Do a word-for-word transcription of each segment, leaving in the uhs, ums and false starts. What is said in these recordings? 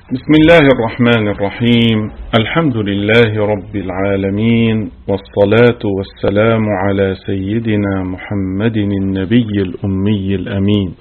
بسم الله الرحمن الرحيم. الحمد لله رب العالمين، والصلاة والسلام على سيدنا محمد النبي الأمي الأمين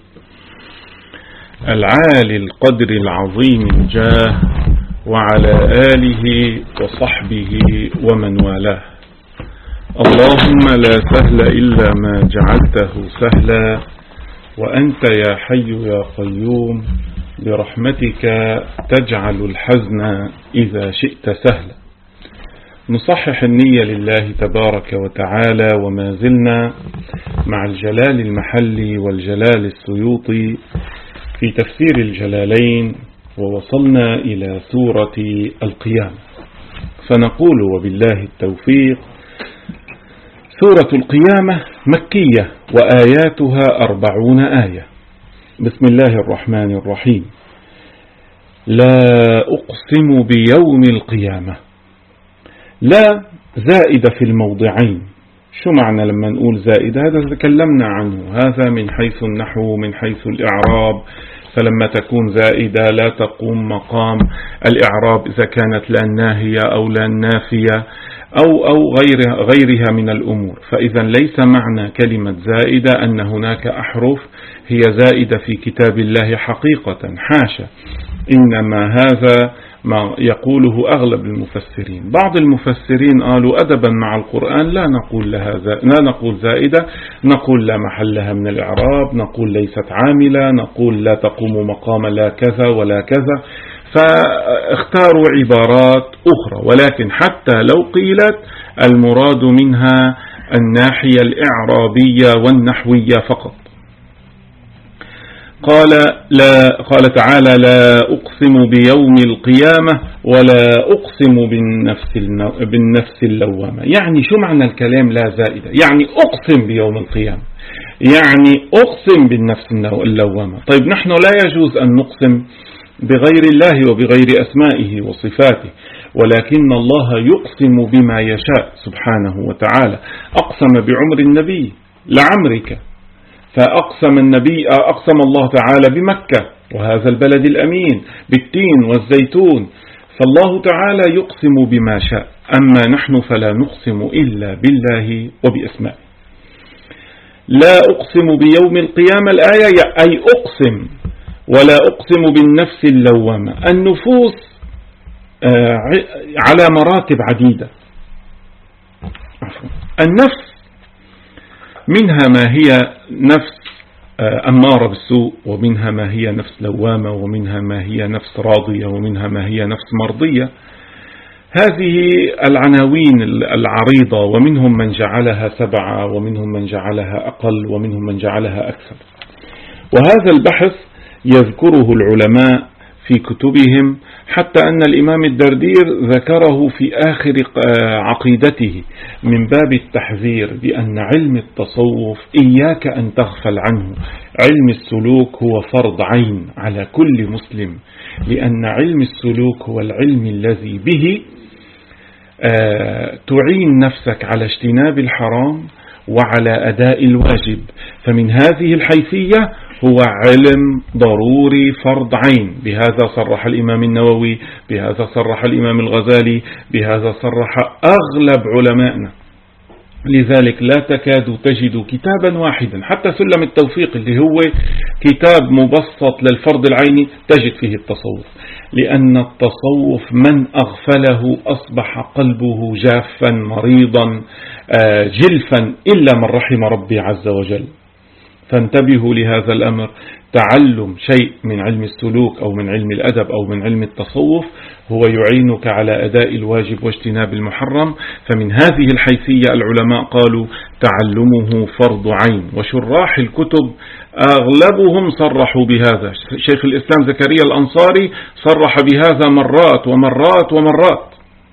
العالي القدر العظيم الجاه، وعلى آله وصحبه ومن والاه. اللهم لا سهل إلا ما جعلته سهلا، وأنت يا حي يا قيوم برحمتك تجعل الحزن إذا شئت سهلا. نصحح النية لله تبارك وتعالى، وما زلنا مع الجلال المحلي والجلال السيوطي في تفسير الجلالين، ووصلنا إلى سورة القيامة، فنقول وبالله التوفيق: سورة القيامة مكية وآياتها أربعون آية. بسم الله الرحمن الرحيم. لا أقسم بيوم القيامة. لا زائدة في الموضعين. شو معنى لما نقول زائدة؟ هذا تكلمنا عنه، هذا من حيث النحو من حيث الإعراب. فلما تكون زائدة لا تقوم مقام الإعراب إذا كانت لا ناهية أو لا نافية أو أو غيرها غيرها من الأمور. فإذا ليس معنى كلمة زائدة أن هناك أحرف هي زائدة في كتاب الله حقيقة، حاشا، إنما هذا ما يقوله أغلب المفسرين. بعض المفسرين قالوا أدبا مع القرآن لا نقول لها لا نقول زائدة، نقول لا محل لها من الإعراب، نقول ليست عاملة، نقول لا تقوم مقام لا كذا ولا كذا، فاختاروا عبارات أخرى. ولكن حتى لو قيلت المراد منها الناحية الإعرابية والنحوية فقط. قال لا قال تعالى: لا أقسم بيوم القيامة ولا أقسم بالنفس بالنفس اللوامة. يعني شو معنى الكلام لا زائدة؟ يعني أقسم بيوم القيامة، يعني أقسم بالنفس اللوامة. طيب نحن لا يجوز أن نقسم بغير الله وبغير أسمائه وصفاته، ولكن الله يقسم بما يشاء سبحانه وتعالى. أقسم بعمر النبي لعمرك، فأقسم النبي أقسم الله تعالى بمكة وهذا البلد الأمين بالتين والزيتون. فالله تعالى يقسم بما شاء، أما نحن فلا نقسم إلا بالله وبأسمائه. لا أقسم بيوم القيامة الآية أي أقسم، ولا أقسم بالنفس اللوامة. النفوس على مراتب عديدة. النفس منها ما هي نفس أمارة بالسوء، ومنها ما هي نفس لوامة، ومنها ما هي نفس راضية، ومنها ما هي نفس مرضية. هذه العناوين العريضة، ومنهم من جعلها سبعة، ومنهم من جعلها أقل، ومنهم من جعلها أكثر. وهذا البحث يذكره العلماء في كتبهم، حتى أن الإمام الدردير ذكره في آخر عقيدته من باب التحذير بأن علم التصوف إياك أن تغفل عنه. علم السلوك هو فرض عين على كل مسلم، لأن علم السلوك هو العلم الذي به تعين نفسك على اجتناب الحرام وعلى أداء الواجب. فمن هذه الحيثية هو علم ضروري فرض عين. بهذا صرح الإمام النووي، بهذا صرح الإمام الغزالي، بهذا صرح أغلب علمائنا. لذلك لا تكاد تجد كتابا واحدا، حتى سلم التوفيق اللي هو كتاب مبسط للفرض العيني تجد فيه التصوف، لأن التصوف من أغفله أصبح قلبه جافا مريضا جلفا إلا من رحم ربي عز وجل. فانتبهوا لهذا الأمر. تعلم شيء من علم السلوك أو من علم الأدب أو من علم التصوف هو يعينك على أداء الواجب واجتناب المحرم. فمن هذه الحيثية العلماء قالوا تعلمه فرض عين، وشراح الكتب أغلبهم صرحوا بهذا. شيخ الإسلام زكريا الأنصاري صرح بهذا مرات ومرات ومرات.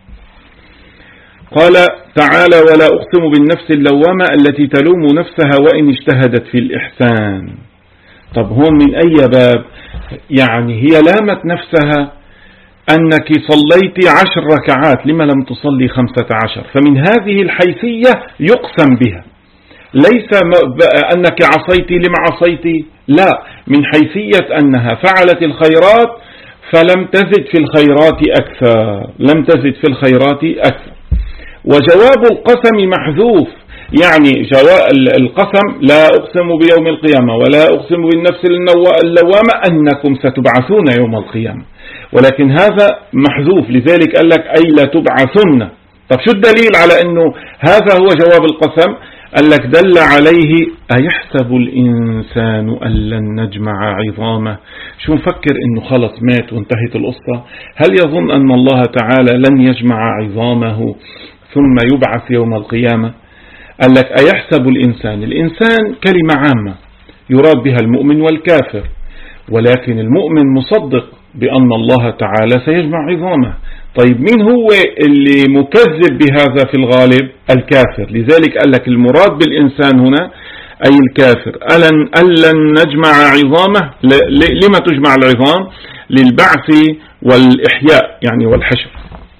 قال تعالى: ولا أقسم بالنفس اللوامة التي تلوم نفسها وإن اجتهدت في الإحسان. طب هون من أي باب؟ يعني هي لامت نفسها أنك صليت عشر ركعات، لما لم تصلي خمسة عشر؟ فمن هذه الحيثية يقسم بها، ليس أنك عصيت لما عصيت، لا، من حيثية أنها فعلت الخيرات فلم تزد في الخيرات أكثر، لم تزد في الخيرات أكثر. وجواب القسم محذوف، يعني جواب القسم لا أقسم بيوم القيامة ولا أقسم بالنفس اللوامة أنكم ستبعثون يوم القيامة، ولكن هذا محذوف، لذلك قال لك أي لا تبعثن. طب شو الدليل على أنه هذا هو جواب القسم؟ قال لك دل عليه أيحسب الإنسان أن لن نجمع عظامه. شو مفكر أنه خلص مات وانتهت القصة؟ هل يظن أن الله تعالى لن يجمع عظامه ثم يبعث يوم القيامة؟ قال لك أيحسب الإنسان، الإنسان كلمة عامة يراد بها المؤمن والكافر، ولكن المؤمن مصدق بأن الله تعالى سيجمع عظامه. طيب مين هو اللي مكذب بهذا في الغالب؟ الكافر. لذلك قال لك المراد بالإنسان هنا أي الكافر. ألن, ألن نجمع عظامه، لما تجمع العظام؟ للبعث والإحياء يعني والحشر.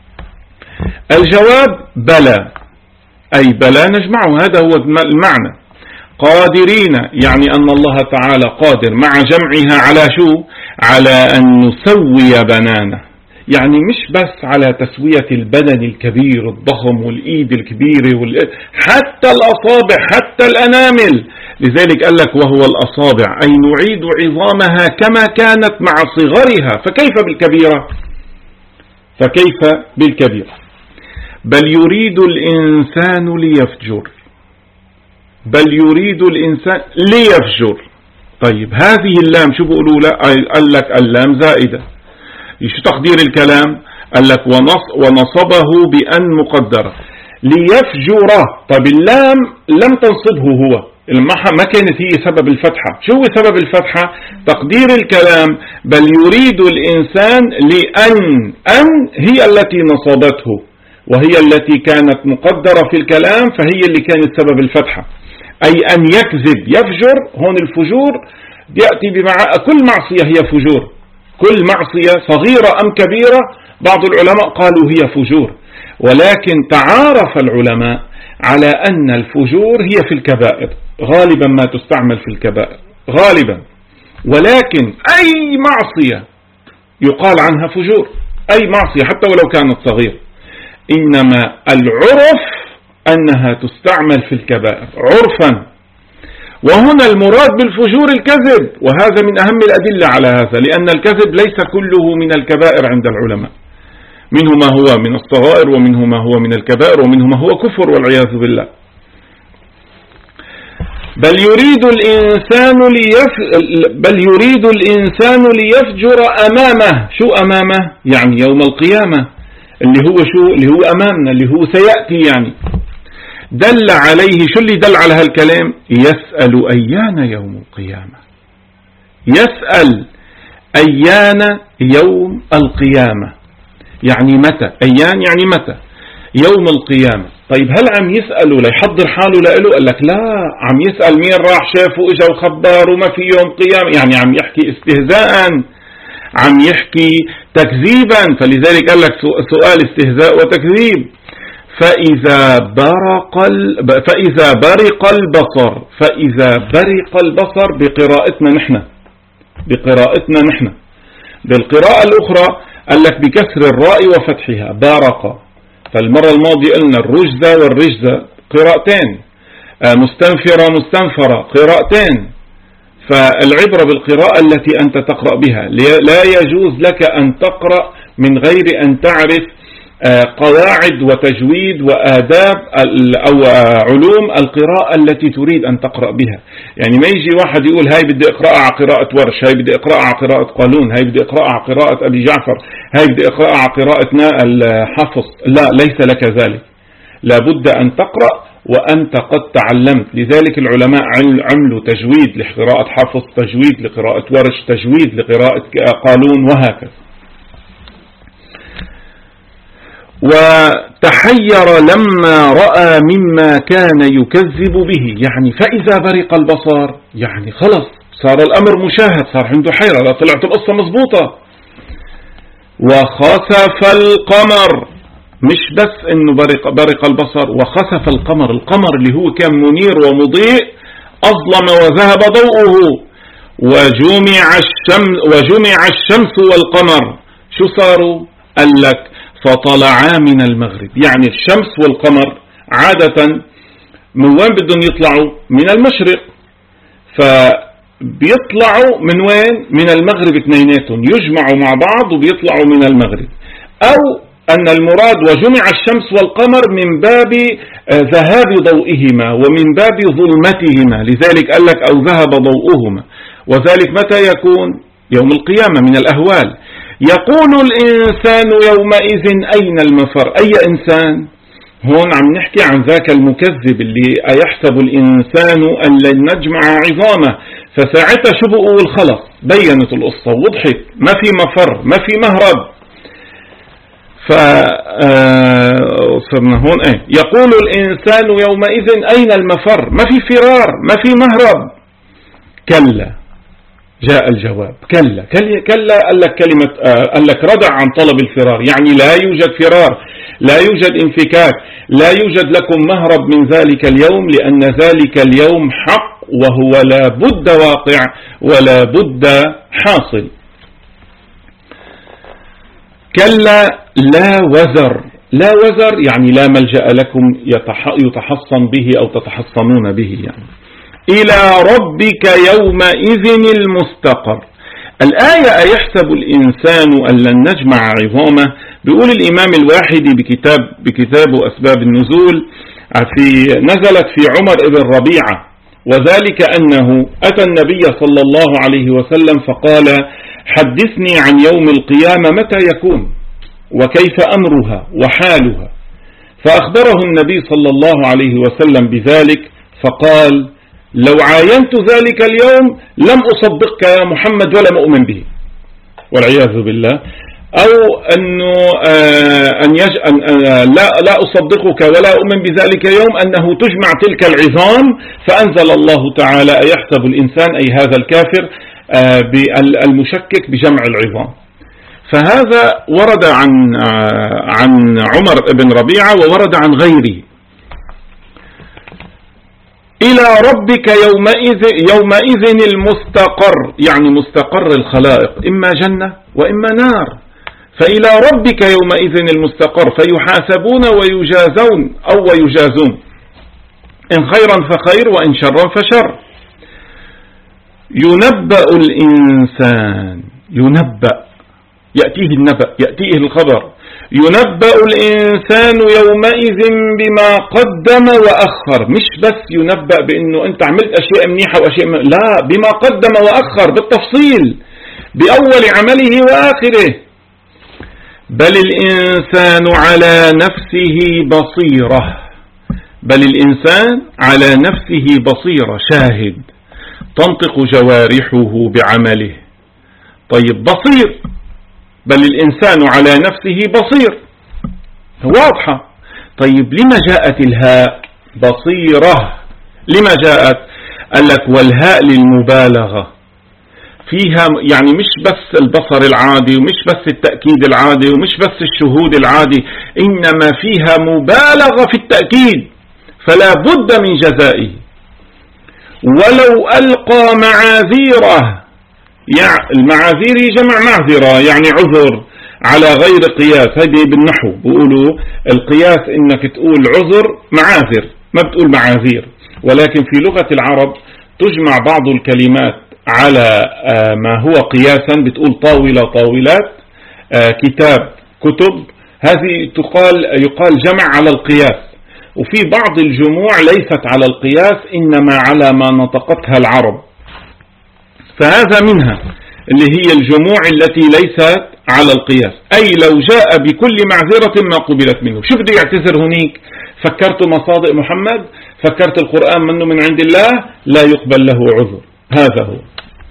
الجواب بلى، أي بلى نجمعه، هذا هو المعنى. قادرين يعني أن الله تعالى قادر مع جمعها على شو؟ على أن نسوي بنانه، يعني مش بس على تسوية البدن الكبير الضخم والإيد الكبيرة وال... حتى الأصابع حتى الأنامل. لذلك قال لك وهو الأصابع، أي نعيد عظامها كما كانت مع صغرها، فكيف بالكبيرة؟ فكيف بالكبيرة؟ بل يريد الإنسان ليفجر، بل يريد الإنسان ليفجر. طيب هذه اللام شو بقولوا لا؟ قال لك اللام زائدة. شو تقدير الكلام؟ قال لك ونص ونصبه بأن مقدرة ليفجر. طيب اللام لم تنصبه هو، ما كانت هي سبب الفتحة. شو هو سبب الفتحة؟ تقدير الكلام بل يريد الإنسان لأن، أن هي التي نصبته وهي التي كانت مقدرة في الكلام، فهي اللي كانت سبب الفتحة، أي أن يكذب. يفجر هون الفجور يأتي بمعنى كل معصية هي فجور، كل معصية صغيرة أم كبيرة. بعض العلماء قالوا هي فجور، ولكن تعارف العلماء على أن الفجور هي في الكبائر، غالبا ما تستعمل في الكبائر غالبا، ولكن أي معصية يقال عنها فجور، أي معصية حتى ولو كانت صغيرة، إنما العرف أنها تستعمل في الكبائر عرفا. وهنا المراد بالفجور الكذب، وهذا من أهم الأدلة على هذا، لأن الكذب ليس كله من الكبائر عند العلماء، منه ما هو من الصغائر ومنه ما هو من الكبائر ومنه ما هو كفر والعياذ بالله. بل يريد الإنسان ليف... بل يريد الإنسان ليفجر أمامه. شو أمامه؟ يعني يوم القيامة، اللي هو شو؟ اللي هو أمامنا، اللي هو سيأتي يعني. دل عليه، شو اللي دل على هالكلام؟ يسأل أيان يوم القيامة، يسأل أيان يوم القيامة، يعني متى؟ أيان يعني متى؟ يوم القيامة. طيب هل عم يسأله ليحضر حاله لإله؟ قال لك لا، عم يسأل مين راح شافه اجا وخبر وما في يوم قيامة، يعني عم يحكي استهزاء، عم يحكي تكذيبا، فلذلك قال لك سؤال استهزاء وتكذيب. فإذا برق ال... فإذا برق البصر، فإذا برق البصر بقراءتنا نحن، بقراءتنا نحن. بالقراءة الأخرى قال لك بكسر الراء وفتحها بارق. فالمرة الماضية قلنا الرجزة والرجزة قراءتين، مستنفرة مستنفرة قراءتين. فالعبرة بالقراءة التي أنت تقرأ بها، لا يجوز لك أن تقرأ من غير أن تعرف قواعد وتجويد وآداب أو علوم القراءة التي تريد أن تقرأ بها. يعني ما يجي واحد يقول هاي بدي أقرأ على قراءة ورش، هاي بدي أقرأ على قراءة قالون، هاي بدي أقرأ على قراءة أبي جعفر، هاي بدي أقرأ على قراءة الحفص. لا، ليس لك ذلك، لابد أن تقرأ وأنت قد تعلمت. لذلك العلماء عملوا تجويد لقراءة حفص، تجويد لقراءة ورش، تجويد لقراءة قالون، وهكذا. وتحير لما رأى مما كان يكذب به، يعني فإذا برق البصر يعني خلص صار الأمر مشاهد، صار عنده حيرة، لا طلعت القصة مزبوطة. وخسف القمر، مش بس انه برق, برق البصر، وخسف القمر، القمر اللي هو كان منير ومضيء أظلم وذهب ضوءه. وجمع الشمس, وجمع الشمس والقمر شو صاروا؟ قال لك فطلعا من المغرب. يعني الشمس والقمر عادة من وين بدهم يطلعوا؟ من المشرق، فبيطلعوا من وين؟ من المغرب اثنيناتهم، يجمعوا مع بعض وبيطلعوا من المغرب. أو أن المراد وجمع الشمس والقمر من باب ذهاب ضوئهما ومن باب ظلمتهما، لذلك قال لك أو ذهب ضوءهما. وذلك متى يكون؟ يوم القيامة من الأهوال. يقول الإنسان يومئذ أين المفر؟ أي إنسان؟ هون عم نحكي عن ذاك المكذب اللي أيحسب الإنسان أن لن نجمع عظامه. فساعتها شو بقول؟ خلص بينت القصة وضحت، ما في مفر، ما في مهرب. فصرنا هون ايه يقول الإنسان يومئذ أين المفر؟ ما في فرار، ما في مهرب. كلا، جاء الجواب كلا. كلا قال لك كلمة قال لك ردع عن طلب الفرار، يعني لا يوجد فرار، لا يوجد انفكاك، لا يوجد لكم مهرب من ذلك اليوم، لأن ذلك اليوم حق وهو لا بد واقع ولا بد حاصل. كلا لا وزر. لا وزر يعني لا ملجأ لكم يتحصن به أو تتحصنون به. يعني إلى ربك يومئذ المستقر. الآية أيحسب الإنسان أن لن نجمع عظامه، بيقول الإمام الواحدي بكتاب بكتاب أسباب النزول في نزلت في عمر بن ربيعة، وذلك أنه أتى النبي صلى الله عليه وسلم فقال حدثني عن يوم القيامة متى يكون وكيف أمرها وحالها، فأخبره النبي صلى الله عليه وسلم بذلك فقال لو عاينت ذلك اليوم لم أصدقك يا محمد ولا مؤمن به، والعياذ بالله. أو أنه أن يج... أن لا لا أصدقك ولا أؤمن بذلك يوم أنه تجمع تلك العظام. فأنزل الله تعالى أيحسب الإنسان أي هذا الكافر المشكك بجمع العظام. فهذا ورد عن عن عمر بن ربيعة وورد عن غيره. إلى ربك يومئذ يومئذ المستقر، يعني مستقر الخلائق، إما جنة وإما نار. فإلى ربك يومئذ المستقر، فيحاسبون ويجازون أو ويجازون، إن خيرا فخير وإن شرا فشر. ينبأ الإنسان، ينبأ يأتيه النبأ، يأتيه الخبر. ينبأ الإنسان يومئذ بما قدم وأخر. مش بس ينبأ بأنه أنت عملت أشياء منيحة وأشياء م... لا، بما قدم وأخر بالتفصيل، بأول عمله وآخره. بل الإنسان على نفسه بصيرة، بل الإنسان على نفسه بصيرة، شاهد، تنطق جوارحه بعمله. طيب بصير، بل الإنسان على نفسه بصير، واضحة. طيب لما جاءت الهاء بصيرة؟ لما جاءت؟ قال لك والهاء للمبالغة فيها، يعني مش بس البصر العادي ومش بس التأكيد العادي ومش بس الشهود العادي، إنما فيها مبالغة في التأكيد، فلا بد من جزائه. ولو ألقى معاذيره، يعني المعاذير جمع معذرة يعني عذر على غير قياس. هذه بالنحو بيقولوا القياس إنك تقول عذر معاذر، ما بتقول معاذير. ولكن في لغة العرب تجمع بعض الكلمات على ما هو قياسا، بتقول طاولة طاولات، كتاب كتب، هذه تقال يقال جمع على القياس. وفي بعض الجموع ليست على القياس إنما على ما نطقتها العرب، فهذا منها اللي هي الجموع التي ليست على القياس. أي لو جاء بكل معذرة ما قبلت منه. شو بده يعتذر هنيك؟ فكرت مصادق محمد، فكرت القرآن منه من عند الله، لا يقبل له عذر. هذا هو.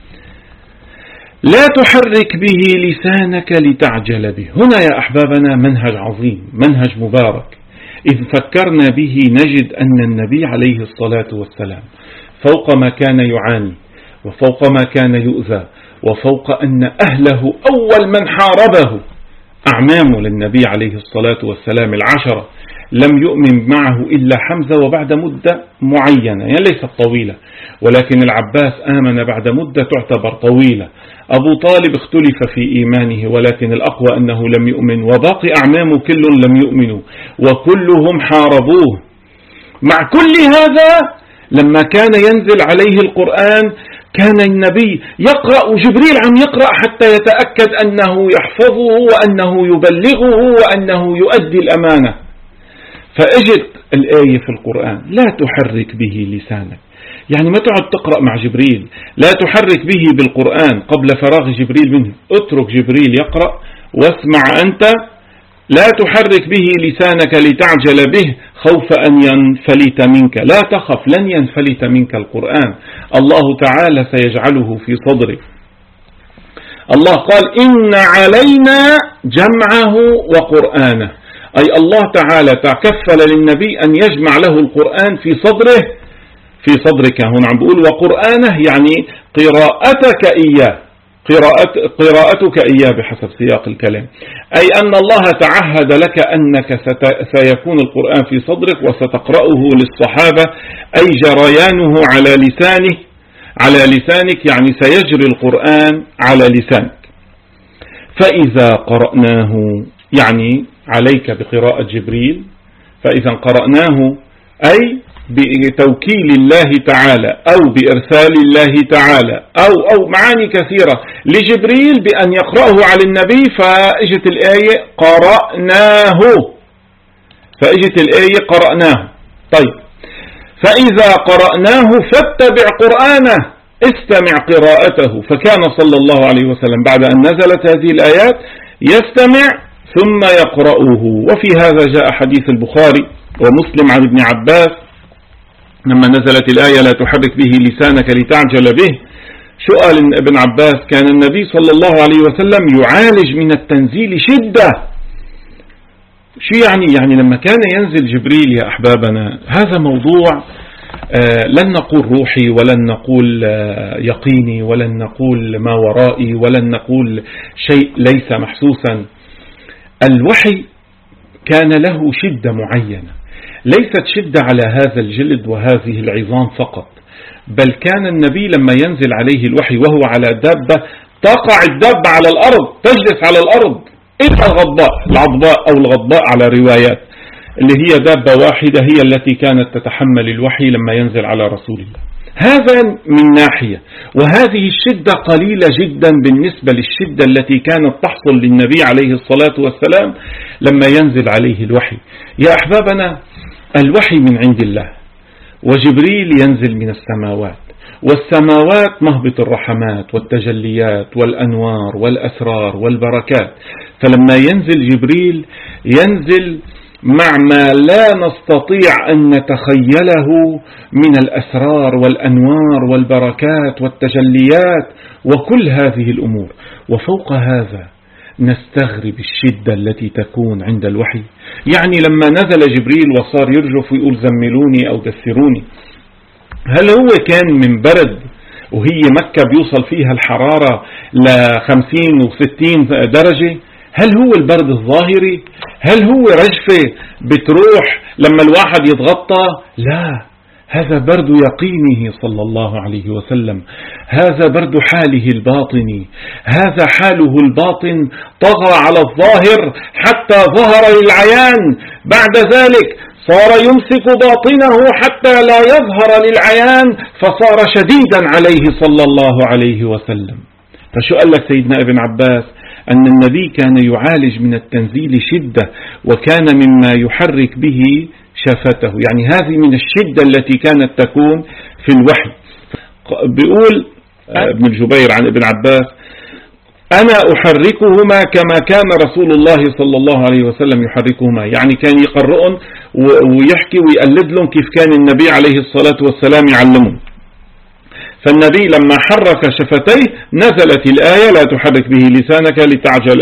لا تحرك به لسانك لتعجل به. هنا يا أحبابنا منهج عظيم، منهج مبارك. إذ فكرنا به نجد أن النبي عليه الصلاة والسلام فوق ما كان يعاني وفوق ما كان يؤذى وفوق أن أهله أول من حاربه أعمامه للنبي عليه الصلاة والسلام العشرة لم يؤمن معه إلا حمزة وبعد مدة معينة، يعني ليست طويلة، ولكن العباس آمن بعد مدة تعتبر طويلة. أبو طالب اختلف في إيمانه، ولكن الأقوى أنه لم يؤمن، وباقي أعمامه كل لم يؤمنوا وكلهم حاربوه. مع كل هذا لما كان ينزل عليه القرآن كان النبي يقرأ، جبريل عم يقرأ حتى يتأكد أنه يحفظه وأنه يبلغه وأنه يؤدي الأمانة. فأجت الآية في القرآن: لا تحرك به لسانك، يعني ما تقعد تقرأ مع جبريل، لا تحرك به بالقرآن قبل فراغ جبريل منه، اترك جبريل يقرأ واسمع أنت، لا تحرك به لسانك لتعجل به خوف أن ينفلت منك. لا تخف، لن ينفلت منك القرآن، الله تعالى سيجعله في صدرك. الله قال: إن علينا جمعه وقرآنه، أي الله تعالى تكفل للنبي أن يجمع له القرآن في صدره، في صدرك. هنا عم بقول وقرآنه يعني قراءتك إياه، قراءت قراءتك إياه بحسب سياق الكلام، أي أن الله تعهد لك أنك سيكون القرآن في صدرك وستقرأه للصحابة، أي جريانه على لسانه على لسانك، يعني سيجري القرآن على لسانك. فإذا قرأناه يعني عليك بقراءة جبريل، فإذا قرأناه أي بتوكيل الله تعالى أو بإرسال الله تعالى أو أو معاني كثيرة لجبريل بأن يقرأه على النبي. فأجت الآية قرأناه، فأجت الآية قرأناه. طيب، فإذا قرأناه فاتبع قرآنه، استمع قراءته. فكان صلى الله عليه وسلم بعد أن نزلت هذه الآيات يستمع ثم يقرأه. وفي هذا جاء حديث البخاري ومسلم عن ابن عباس لما نزلت الآية: لا تحرك به لسانك لتعجل به. سؤال ابن عباس: كان النبي صلى الله عليه وسلم يعالج من التنزيل شدة. شو يعني؟ يعني لما كان ينزل جبريل يا أحبابنا، هذا موضوع آه لن نقول روحي ولن نقول آه يقيني ولن نقول ما ورائي ولن نقول شيء ليس محسوسا. الوحي كان له شدة معينة، ليست شدة على هذا الجلد وهذه العظام فقط، بل كان النبي لما ينزل عليه الوحي وهو على دابة تقع الدابة على الأرض، تجلس على الأرض إلا الغضباء، العضباء أو الغضباء على روايات، اللي هي دابة واحدة هي التي كانت تتحمل الوحي لما ينزل على رسول الله. هذا من ناحية، وهذه الشدة قليلة جدا بالنسبة للشدة التي كانت تحصل للنبي عليه الصلاة والسلام لما ينزل عليه الوحي. يا أحبابنا، الوحي من عند الله، وجبريل ينزل من السماوات، والسماوات مهبط الرحمات والتجليات والأنوار والأسرار والبركات. فلما ينزل جبريل ينزل مع ما لا نستطيع أن نتخيله من الأسرار والأنوار والبركات والتجليات وكل هذه الأمور. وفوق هذا نستغرب الشدة التي تكون عند الوحي. يعني لما نزل جبريل وصار يرجف ويقول زملوني أو دثروني، هل هو كان من برد وهي مكة بيوصل فيها الحرارة لخمسين وستين درجة؟ هل هو البرد الظاهري؟ هل هو رجفة بتروح لما الواحد يتغطى؟ لا، هذا برد يقينه صلى الله عليه وسلم، هذا برد حاله الباطني، هذا حاله الباطن طغى على الظاهر حتى ظهر للعيان، بعد ذلك صار يمسك باطنه حتى لا يظهر للعيان، فصار شديدا عليه صلى الله عليه وسلم. فشو قال لك سيدنا ابن عباس؟ أن النبي كان يعالج من التنزيل شدة، وكان مما يحرك به شفته، يعني هذه من الشدة التي كانت تكون في الوحي. بيقول ابن الجبير عن ابن عباس: أنا أحركهما كما كان رسول الله صلى الله عليه وسلم يحركهما، يعني كان يقرؤن ويحكي ويقلد لهم كيف كان النبي عليه الصلاة والسلام يعلمهم. فالنبي لما حرك شفتيه نزلت الآية: لا تحرك به لسانك لتعجل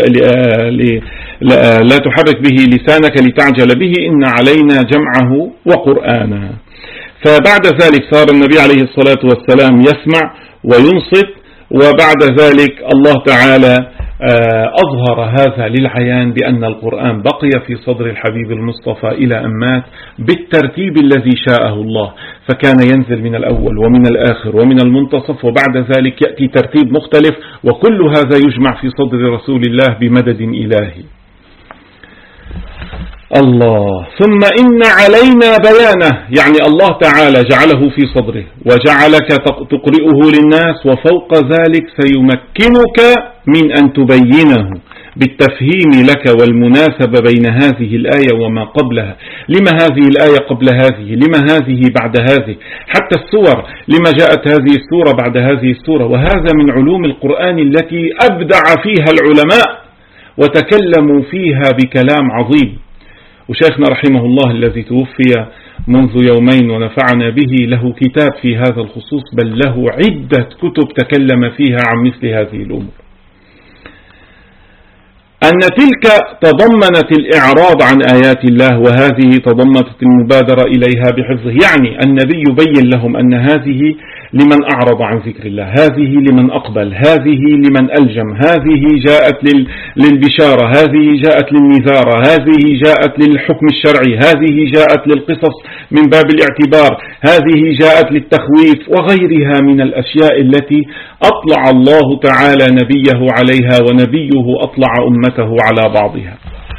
لا تحرك به لسانك لتعجل به إن علينا جمعه وقرآنه. فبعد ذلك صار النبي عليه الصلاة والسلام يسمع وينصت، وبعد ذلك الله تعالى أظهر هذا للعيان بأن القرآن بقي في صدر الحبيب المصطفى إلى أن مات بالترتيب الذي شاءه الله، فكان ينزل من الأول ومن الآخر ومن المنتصف، وبعد ذلك يأتي ترتيب مختلف، وكل هذا يجمع في صدر رسول الله بمدد إلهي. الله. ثم إن علينا بيانه، يعني الله تعالى جعله في صدره وجعلك تقرئه للناس، وفوق ذلك سيمكنك من أن تبينه بالتفهيم لك والمناسبة بين هذه الآية وما قبلها. لما هذه الآية قبل هذه؟ لما هذه بعد هذه؟ حتى السور، لما جاءت هذه السورة بعد هذه السورة؟ وهذا من علوم القرآن التي أبدع فيها العلماء وتكلموا فيها بكلام عظيم. وشيخنا رحمه الله الذي توفي منذ يومين ونفعنا به له كتاب في هذا الخصوص، بل له عدة كتب تكلم فيها عن مثل هذه الأمور. أن تلك تضمنت الإعراض عن آيات الله، وهذه تضمنت المبادرة إليها بحفظه. يعني النبي يبين لهم أن هذه لمن أعرض عن ذكر الله، هذه لمن أقبل، هذه لمن ألجم، هذه جاءت للبشارة، هذه جاءت للنذارة، هذه جاءت للحكم الشرعي، هذه جاءت للقصص من باب الاعتبار، هذه جاءت للتخويف، وغيرها من الأشياء التي أطلع الله تعالى نبيه عليها، ونبيه أطلع أمته على بعضها.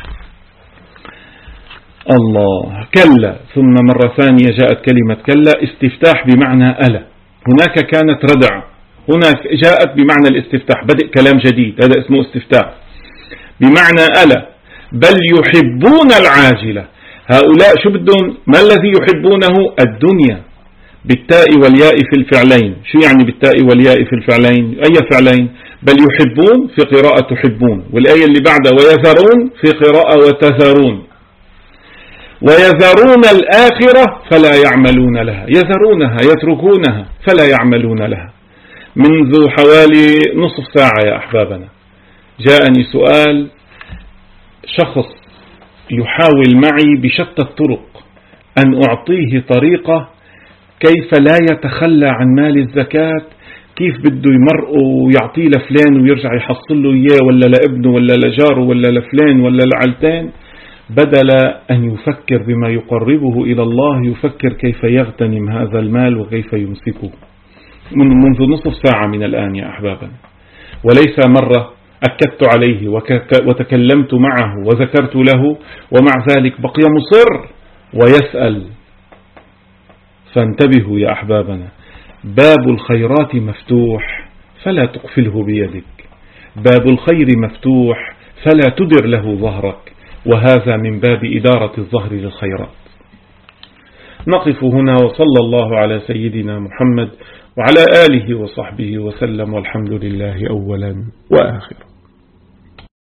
الله. كلا. ثم مرة ثانية جاءت كلمة كلا استفتاح بمعنى ألا. هناك كانت ردع، هناك جاءت بمعنى الاستفتاح، بدء كلام جديد، هذا اسمه استفتاح بمعنى ألا. بل يحبون العاجلة. هؤلاء شو بدهم؟ ما الذي يحبونه؟ الدنيا، بالتاء والياء في الفعلين. شو يعني بالتاء والياء في الفعلين؟ أي فعلين؟ بل يحبون في قراءة تحبون، والآية اللي بعدها ويذرون في قراءة وتذرون. ويذرون الآخرة فلا يعملون لها، يذرونها يتركونها فلا يعملون لها. منذ حوالي نصف ساعة يا أحبابنا جاءني سؤال، شخص يحاول معي بشتى الطرق أن أعطيه طريقة كيف لا يتخلى عن مال الزكاة، كيف بده يمرقه ويعطيه لفلان ويرجع يحصل له إياه، ولا لابنه ولا لجاره ولا لفلان ولا لعلتين، بدل أن يفكر بما يقربه إلى الله يفكر كيف يغتنم هذا المال وكيف يمسكه. منذ نصف ساعة من الآن يا أحبابنا، وليس مرة أكدت عليه وتكلمت معه وذكرت له، ومع ذلك بقي مصر ويسأل. فانتبهوا يا أحبابنا، باب الخيرات مفتوح فلا تقفله بيدك، باب الخير مفتوح فلا تدر له ظهرك، وهذا من باب إدارة الظهر للخيرات. نقف هنا، وصلى الله على سيدنا محمد وعلى آله وصحبه وسلم، والحمد لله أولا وآخرا.